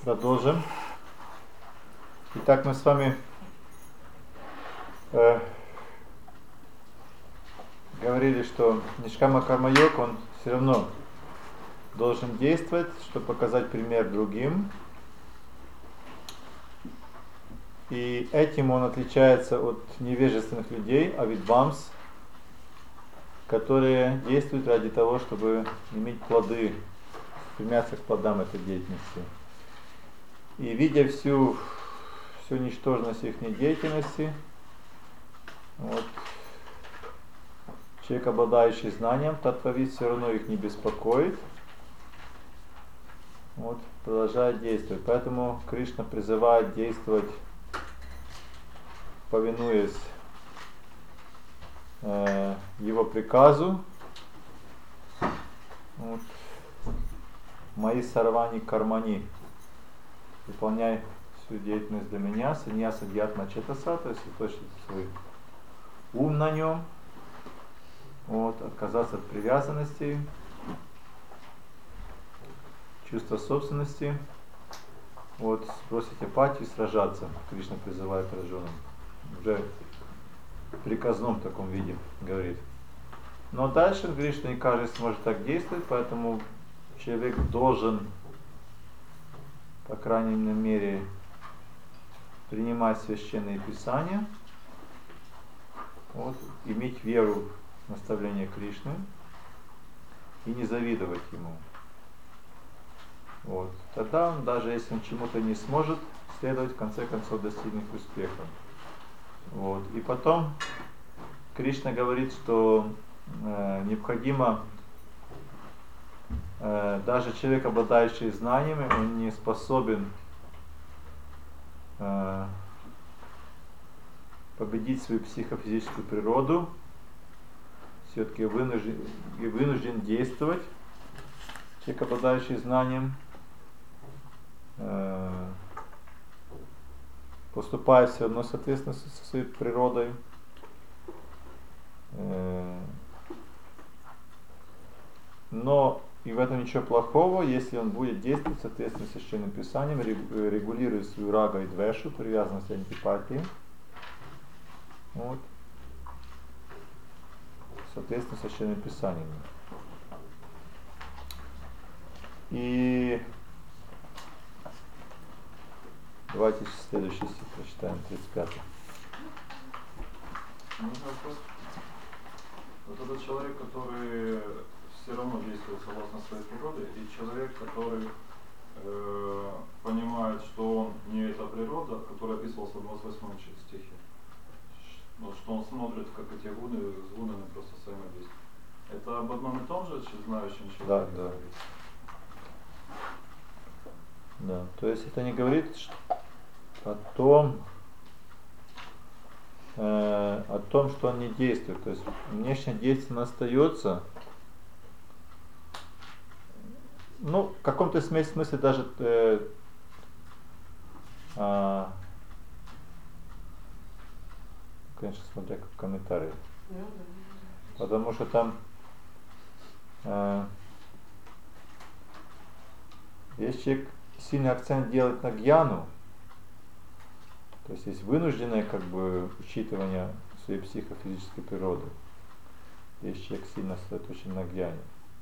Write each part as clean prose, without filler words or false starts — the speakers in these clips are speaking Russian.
Продолжим. Итак, мы с вами говорили, что Нишкама Карма-йог, он все равно должен действовать, чтобы показать пример другим. И этим он отличается от невежественных людей, авидвамс, которые действуют ради того, чтобы иметь плоды, стремятся к плодам этой деятельности. И видя всю ничтожность их деятельности, вот, человек, обладающий знанием, таттвавид, все равно их не беспокоит, вот, продолжает действовать. Поэтому Кришна призывает действовать, повинуясь его приказу. Вот. Мои сарвани кармани. Выполняй всю деятельность для меня, саньяса дьятма четаса, то есть сосредоточить свой ум на нем, вот, отказаться от привязанности, чувства собственности, вот, сбросить апатию и сражаться. Кришна призывает Арджуну. Уже в приказном таком виде говорит. Но дальше Кришна не каждый сможет так действовать, поэтому человек должен, по крайней мере, принимать священные писания, вот, иметь веру в наставление Кришны и не завидовать ему. Вот. Тогда он, даже если он чему-то не сможет следовать, в конце концов достигнет успеха. Вот. И потом Кришна говорит, что необходимо, даже человек, обладающий знаниями, он не способен победить свою психофизическую природу, все-таки вынужден действовать. Человек, обладающий знанием, поступает все равно соответственно со своей природой. Но и в этом ничего плохого, если он будет действовать соответственно священным писанием, регулируя свою рага и двешу, привязанность и антипатии. Вот. Соответственно священным писанием. И давайте следующий стих прочитаем, 35-й. Вот этот человек, который все равно действует согласно своей природе, и человек, который понимает, что он не эта природа, который описывался в 28 стихе, вот, что он смотрит, как эти гуны с гунами просто взаимодействуют. Это об одном и том же, знающем человеке? Да. Да, то есть это не говорит о том, что он не действует. То есть внешнее действие остается. Ну, в каком-то смысле даже конечно, смотря как в комментариях. Потому что там если человек сильный акцент делает на гьяну, то есть вынужденное учитывание своей психофизической природы, если человек сильно сосредоточен на гьяне.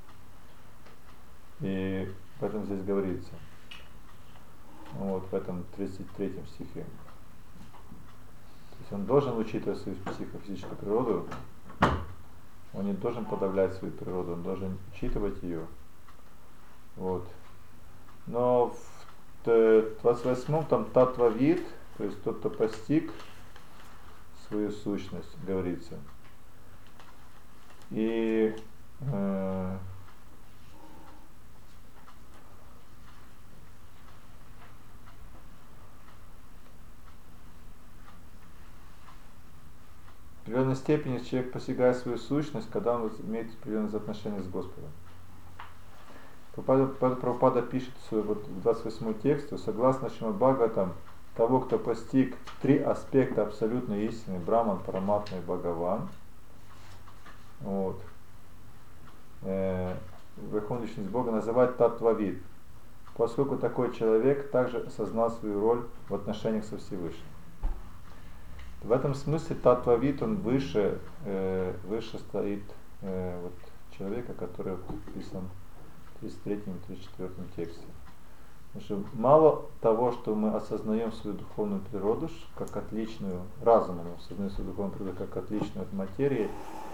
И поэтому здесь говорится, вот в этом 33 стихе. То есть он должен учитывать свою психофизическую природу, он не должен подавлять свою природу, он должен учитывать ее. Вот. Но в 28-м там таттва-вид, то есть тот, кто постиг свою сущность, говорится. И в определенной степени человек постигает свою сущность, когда он имеет определенные отношения с Господом. Прабхупада пишет в 28 тексте, согласно Шримад Бхагаватам, того, кто постиг 3 аспекта абсолютной истины, Браман, Параматма и Бхагаван, вот, Верховную личность Бога называют таттва-вид. поскольку такой человек также осознал свою роль в отношениях со Всевышним. В этом смысле Таттва-Вид, он выше стоит вот человека, который описан в 33-34 тексте. Потому что мало того, что мы осознаем свою духовную природу как отличную, разумом мы осознаем свою духовную природу как отличную от материи,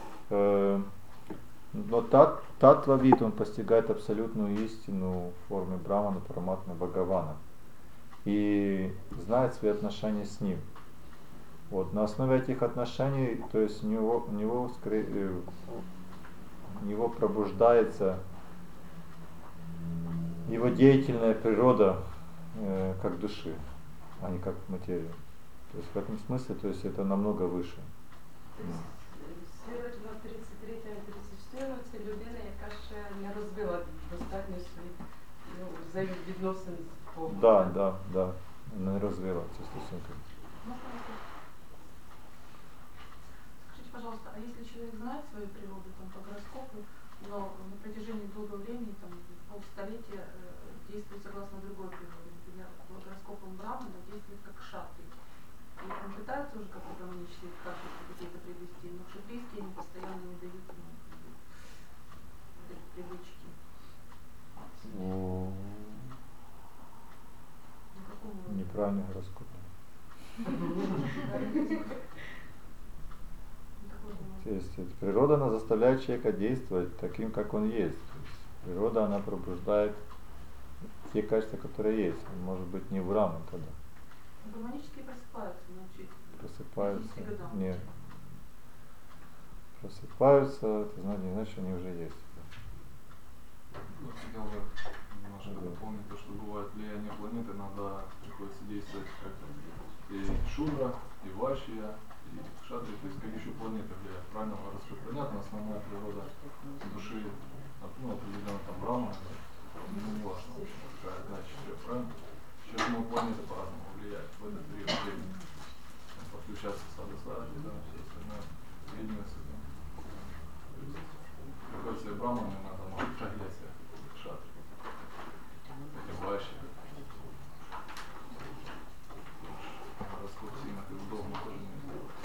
но Таттва-Вид, он постигает абсолютную истину в форме Брамана, Параматмы, Бхагавана и знает свои отношения с ним. Вот, на основе этих отношений, то есть у него пробуждается его деятельная природа как души, а не как материи. То есть в этом смысле, то есть это намного выше. Следовательно, в 33-34 людина, яка ще не розвила достатньо свої взаємовідносин з Богом. Да, не розвила ці стосунки. Скажите, пожалуйста, а если человек знает свою природу там, по гороскопу, но на протяжении долгого времени, там, полстолетия, действует согласно другой природе, например, по гороскопам Брамана действует как кшатри. И он пытается уже как-то гармонические качества какие-то привести, но кшатрийские они постоянно не дают ему вот эти привычки. Неправильный гороскоп. То есть природа, она заставляет человека действовать таким, как он есть. То есть природа, она пробуждает те качества, которые есть. Он может быть не Браман тогда. Гармонические просыпаются, научить. Просыпаются. Нет. Просыпаются, это не значит, что они уже есть. Ну, хотел бы немножко дополнить то, что бывает влияние планет, иногда приходится действовать как и Шудра, и Вашия, и Кшатри, то есть как еще планеты влияют. Правильно понятно, основная природа души, определенно там Брахма, не важно, в общем, какая одна из четырех, правильно? Сейчас могут планеты по-разному влиять в этот период времени. Подключаться с Адасади, да, все остальное, Вильнюсы, да. Приходится и Брахман иногда может проявлять себя Кшатри. И Вашия. Гороскоп сильно как удобно тоже не сделать.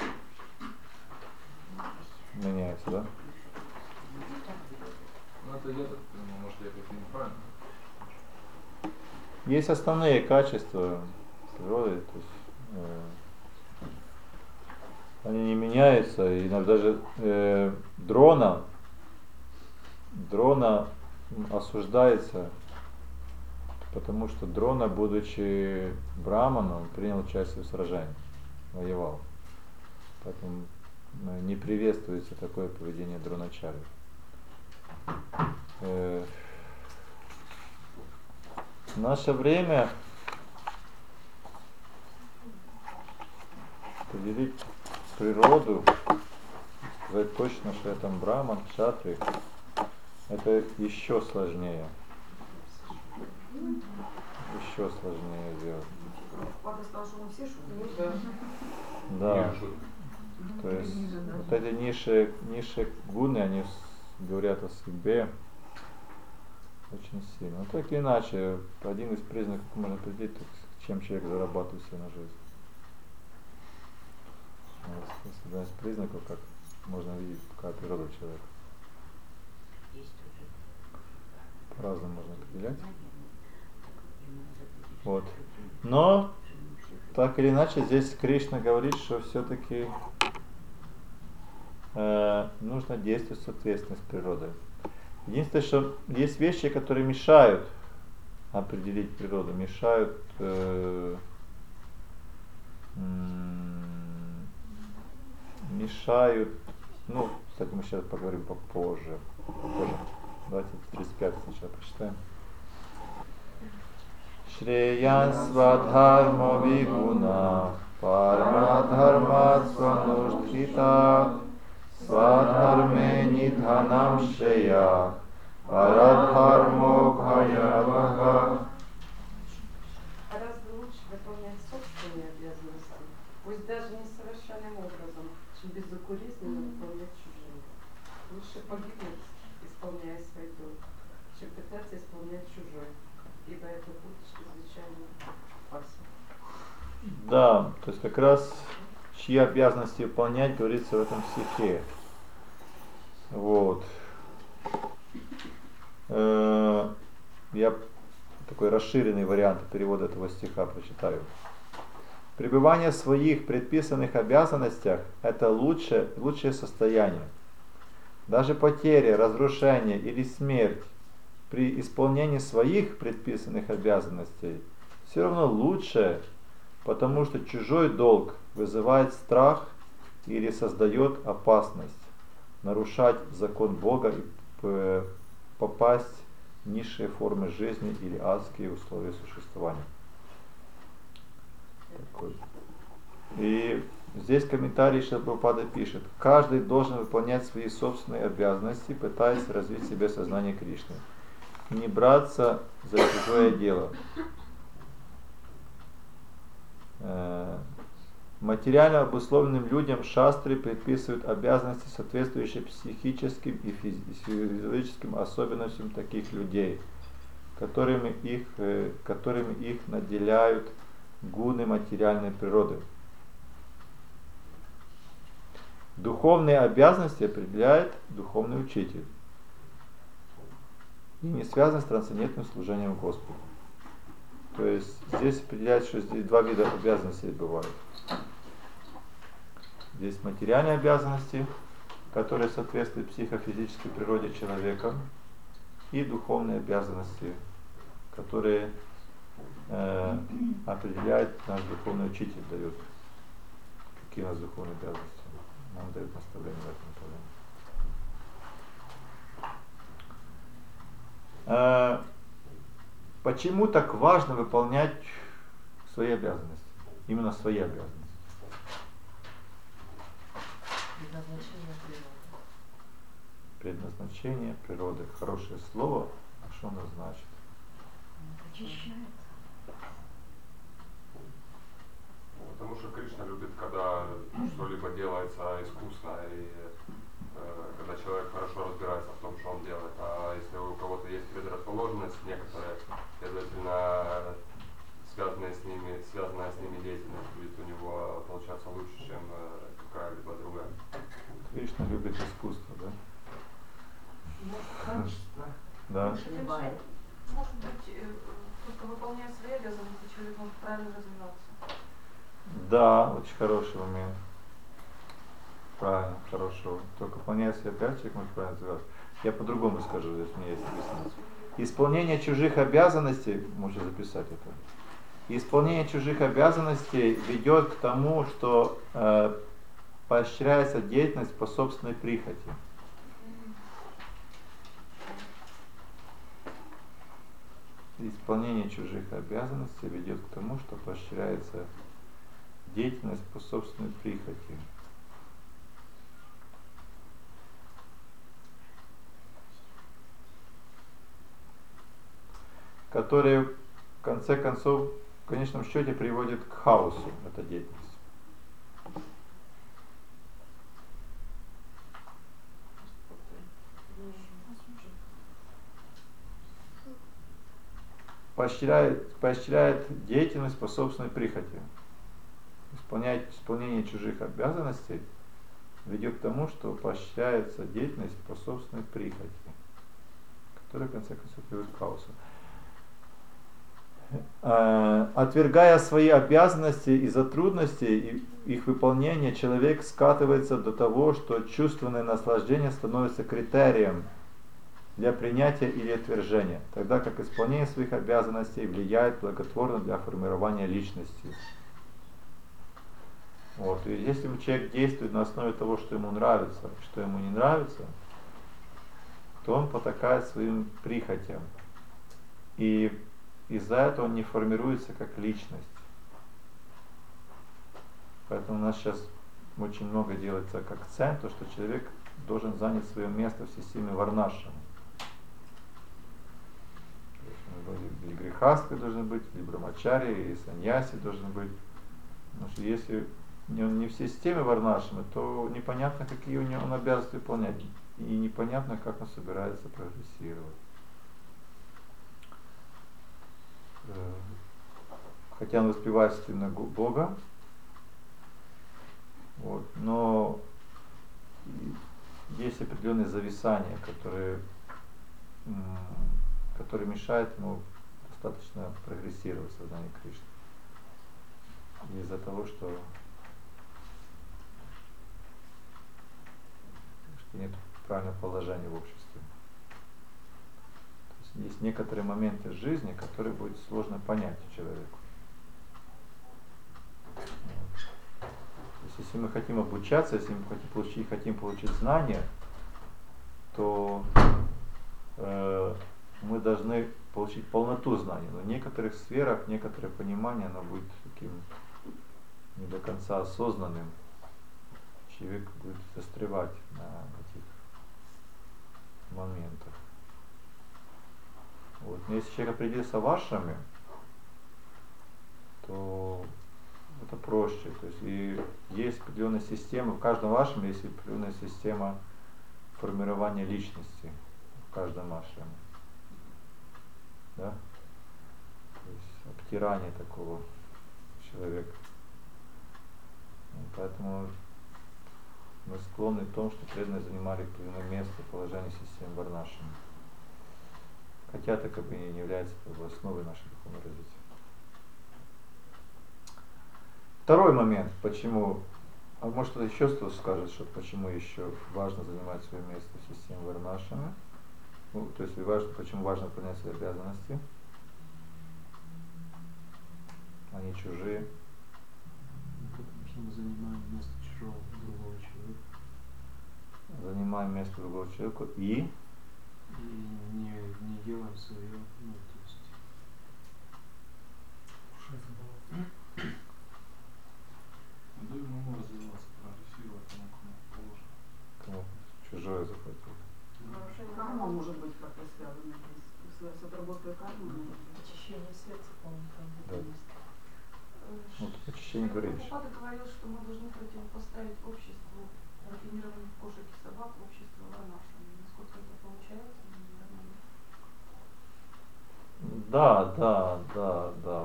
Меняется, да? Ну это я так понимаю, может я как-то неправильно. Есть основные качества природы, то есть они не меняются, и даже дрона осуждается, потому что Дрона, будучи Браманом, принял участие в сражении, воевал. Поэтому не приветствуется такое поведение Дроначари. В наше время определить природу, сказать точно, что это Браман, Кшатри, это еще сложнее. Еще сложнее сделать. Папа сказал, что мы все шутим. Да. То есть вот эти низшие гуны, они говорят о себе очень сильно. Но так или иначе, один из признаков можно определить, чем человек зарабатывает себе на жизнь. Вот, один из признаков, как можно видеть, какая природа человека. По-разному можно определять. Вот. Но, так или иначе, здесь Кришна говорит, что все-таки нужно действовать в соответствии с природой. Единственное, что есть вещи, которые мешают определить природу, мешают ну, кстати, мы сейчас поговорим попозже. Давайте 35 сначала прочитаем. Шреян свадхарма вигуна парамадхарма свануштхита свадхарме нидханам шрея парадхармо бхаявага. Гораздо лучше выполнять собственные обязанности, пусть даже несовершенным образом, чем безукоризненно выполнять чужие. Лучше погибнуть, исполняя свой долг, чем пытаться исполнять чужой. ибо это путь чрезвычайно опасен. Да, то есть как раз чьи обязанности выполнять, говорится в этом стихе. Вот. Я такой расширенный вариант перевода этого стиха прочитаю. Пребывание в своих предписанных обязанностях – это лучшее состояние. Даже потеря, разрушение или смерть при исполнении своих предписанных обязанностей все равно лучше, потому что чужой долг вызывает страх или создает опасность нарушать закон Бога и попасть в низшие формы жизни или адские условия существования. Такой. И здесь комментарий Шрила Прабхупада пишет: каждый должен выполнять свои собственные обязанности, пытаясь развить в себе сознание Кришны. Не браться за чужое дело. Материально обусловленным людям шастры предписывают обязанности, соответствующие психическим и физическим особенностям таких людей, которыми их наделяют гуны материальной природы. Духовные обязанности определяет духовный учитель и не связаны с трансцендентным служением Господу. То есть здесь определяется, что здесь два вида обязанностей бывают. Здесь материальные обязанности, которые соответствуют психофизической природе человека, и духовные обязанности, которые определяет наш духовный учитель, дает, какие у нас духовные обязанности. Нам дает наставление в этом направлении. Почему так важно выполнять свои обязанности? Именно свои обязанности. Предназначение природы. Предназначение природы. Хорошее слово. А что оно значит? Очищает. Потому что Кришна любит, когда что-либо делается искусно, и когда человек хорошо разбирается в том, что он делает. А если у кого-то есть предрасположенность, некоторые, следовательно, связанная с ними деятельность будет у него получаться лучше, чем какая-либо другая. Кришна любит искусство, да? Качество. Да. Бывает. Может быть, только выполняя свои обязанности, человек может правильно развиваться. Да, очень хороший момент. Правильно, хорошо. Только выполняя свои обязанности, человек может правильно развиваться. Я по-другому скажу, здесь у меня есть написано. Исполнение чужих обязанностей, можно записать это. Исполнение чужих обязанностей ведет к тому, что поощряется деятельность по собственной прихоти. Исполнение чужих обязанностей ведет к тому, что поощряется деятельность по собственной прихоти. Которые в конце концов, в конечном счете, приводит к хаосу эта деятельность. Поощряет деятельность по собственной прихоти. Исполнение чужих обязанностей ведет к тому, что поощряется деятельность по собственной прихоти, которая в конце концов приводит к хаосу. Отвергая свои обязанности из-за трудностей их выполнения, человек скатывается до того, что чувственное наслаждение становится критерием для принятия или отвержения, тогда как исполнение своих обязанностей влияет благотворно для формирования личности. Вот. И если человек действует на основе того, что ему нравится, что ему не нравится, то он потакает своим прихотям. И из-за этого он не формируется как личность. Поэтому у нас сейчас очень много делается как акцент, то, что человек должен занять свое место в системе варнашрама. Или грехастхой должен быть, или брамачари, или саньяси должен быть. Потому что если он не в системе варнашрама, то непонятно, какие у него он обязанности выполнять. И непонятно, как он собирается прогрессировать. хотя он воспевает сына Бога, вот, но есть определенные зависания, которые мешают ему достаточно прогрессировать в сознании Кришны. Из-за того, что нет правильного положения в обществе. То есть некоторые моменты жизни, которые будет сложно понять человеку. Вот. То есть, если мы хотим обучаться, если мы хотим получить знания, то мы должны получить полноту знаний. Но в некоторых сферах, некоторое понимание, оно будет таким не до конца осознанным. Человек будет застревать на этих моментах. Вот. Но если человек определился в ашраме, то это проще. То есть и есть определенная система, в каждом ашраме есть определенная система формирования личности в каждом ашраме. Да? То есть обтирание такого человека. Поэтому мы склонны к тому, что преданные занимали определенное место в положении системы варнашами. Хотя это как бы не является основой нашего духовного развития. Второй момент, почему, а может кто-то еще скажет, что почему еще важно занимать свое место в системе варнашами, ну, то есть почему важно выполнять свои обязанности, они чужие. Потому что мы занимаем место чужого другого человека. Занимаем место другого человека и не делаем свое, ну, то есть... Даем ему развиваться, прогрессировать, кому положено. Кому чужое захватил. Карма может быть как-то связана здесь. С отработкой кармы может быть. Очищение сердца, по-моему, там Да. есть. Вот очищение говоришь. Прабхупада говорил, что мы должны противопоставить обществу рафинированных кошек и собак обществу варнашами. Насколько это получается? Да.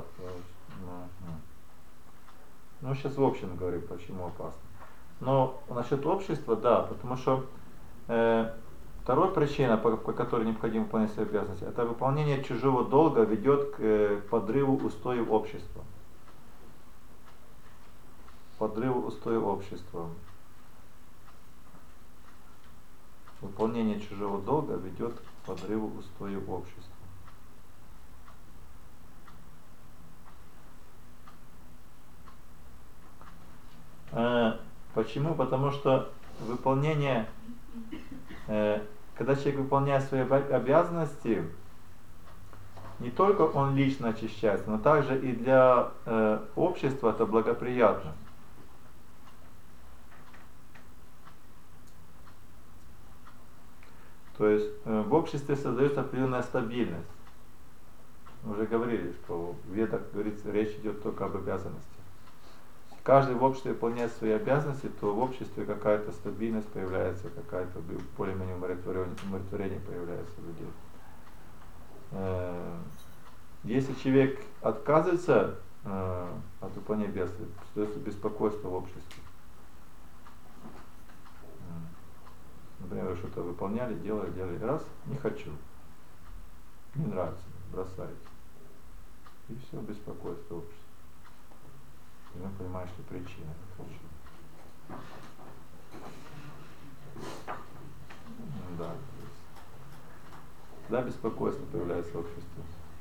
Ну, сейчас в общем говорим, почему опасно. Но насчет общества, да, потому что вторая причина, по которой необходимо выполнять свои обязанности, это выполнение чужого долга ведет к подрыву устоев общества. Подрыву устоев общества. Выполнение чужого долга ведет к подрыву устоев общества. Почему? Потому что выполнение, когда человек выполняет свои обязанности, не только он лично очищается, но также и для общества это благоприятно. То есть в обществе создается определенная стабильность. Мы уже говорили, что в ведах говорится, речь идет только об обязанности. Если каждый в обществе выполняет свои обязанности, то в обществе какая-то стабильность появляется, какая-то более-менее умиротворение появляется у людей. Если человек отказывается от выполнения обязанностей, создается беспокойство в обществе. Например, вы что-то выполняли, делали, раз, не хочу, не нравится, бросаете. И все, беспокойство в обществе. И мы понимаем, что причина, не хочу. Да, да, беспокойство появляется в обществе.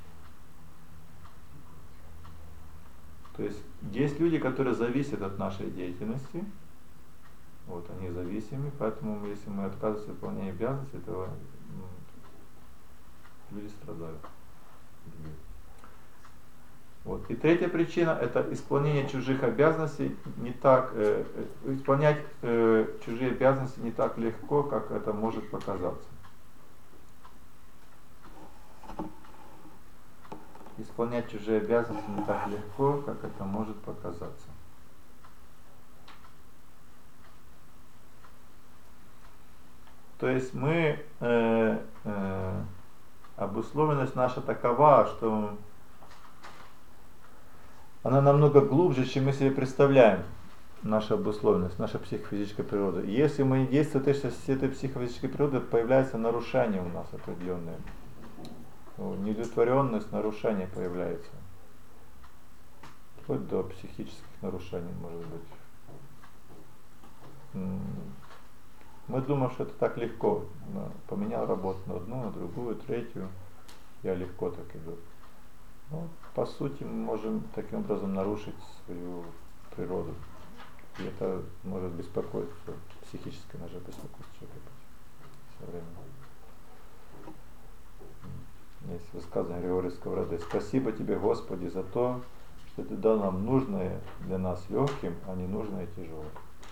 То есть есть люди, которые зависят от нашей деятельности. Вот, они зависимы, поэтому если мы отказываемся от выполнения обязанностей, то люди страдают. Вот. И третья причина – это исполнение чужих обязанностей не так, исполнять чужие обязанности не так легко, как это может показаться. Исполнять чужие обязанности не так легко, как это может показаться. То есть обусловленность наша такова, что она намного глубже, чем мы себе представляем. Наша обусловленность, наша психофизическая природа. И если мы не действуем с этой психофизической природой, появляется нарушение у нас определенное. Неудовлетворенность, нарушение появляется. Вплоть до психических нарушений, может быть. Мы думаем, что это так легко. Поменял работу на одну, на другую, третью. Я легко так иду. Но, по сути, мы можем таким образом нарушить свою природу. И это может беспокоить, психическое наше беспокойство человека со временем. Есть высказывание Григория Сковороды. Спасибо тебе, Господи, за то, что ты дал нам нужное для нас легким, а не нужное тяжелым.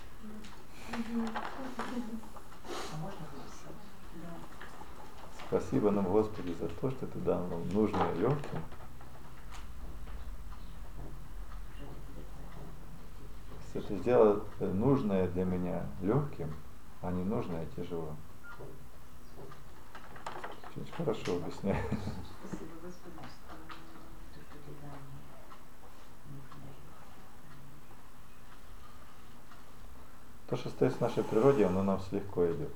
Спасибо нам, Господи, за то, что ты дал нам нужное легким. Что ты сделал нужное для меня легким, а не нужное тяжелым. Очень хорошо объясняю. Спасибо, Господи, что ты дал мне нужное. То, что стоит в нашей природе, оно нам легко идет.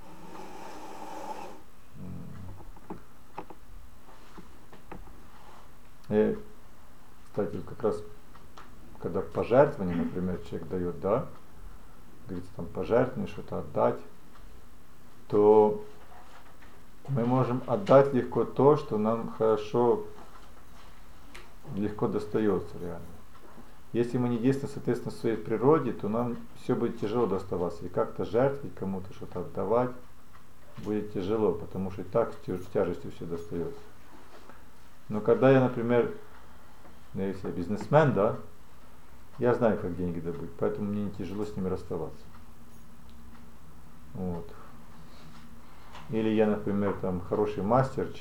И, кстати, как раз, когда пожертвование, например, человек дает, да, говорится там пожертвование, что-то отдать, то мы можем отдать легко то, что нам хорошо, легко достается реально. Если мы не действуем, соответственно, своей природе, то нам все будет тяжело доставаться. И как-то жертвовать, кому-то что-то отдавать будет тяжело, потому что и так с тяжестью все достается. Но когда я, например, если я бизнесмен, да, я знаю, как деньги добыть, поэтому мне не тяжело с ними расставаться. Вот. Или я, например, там хороший мастер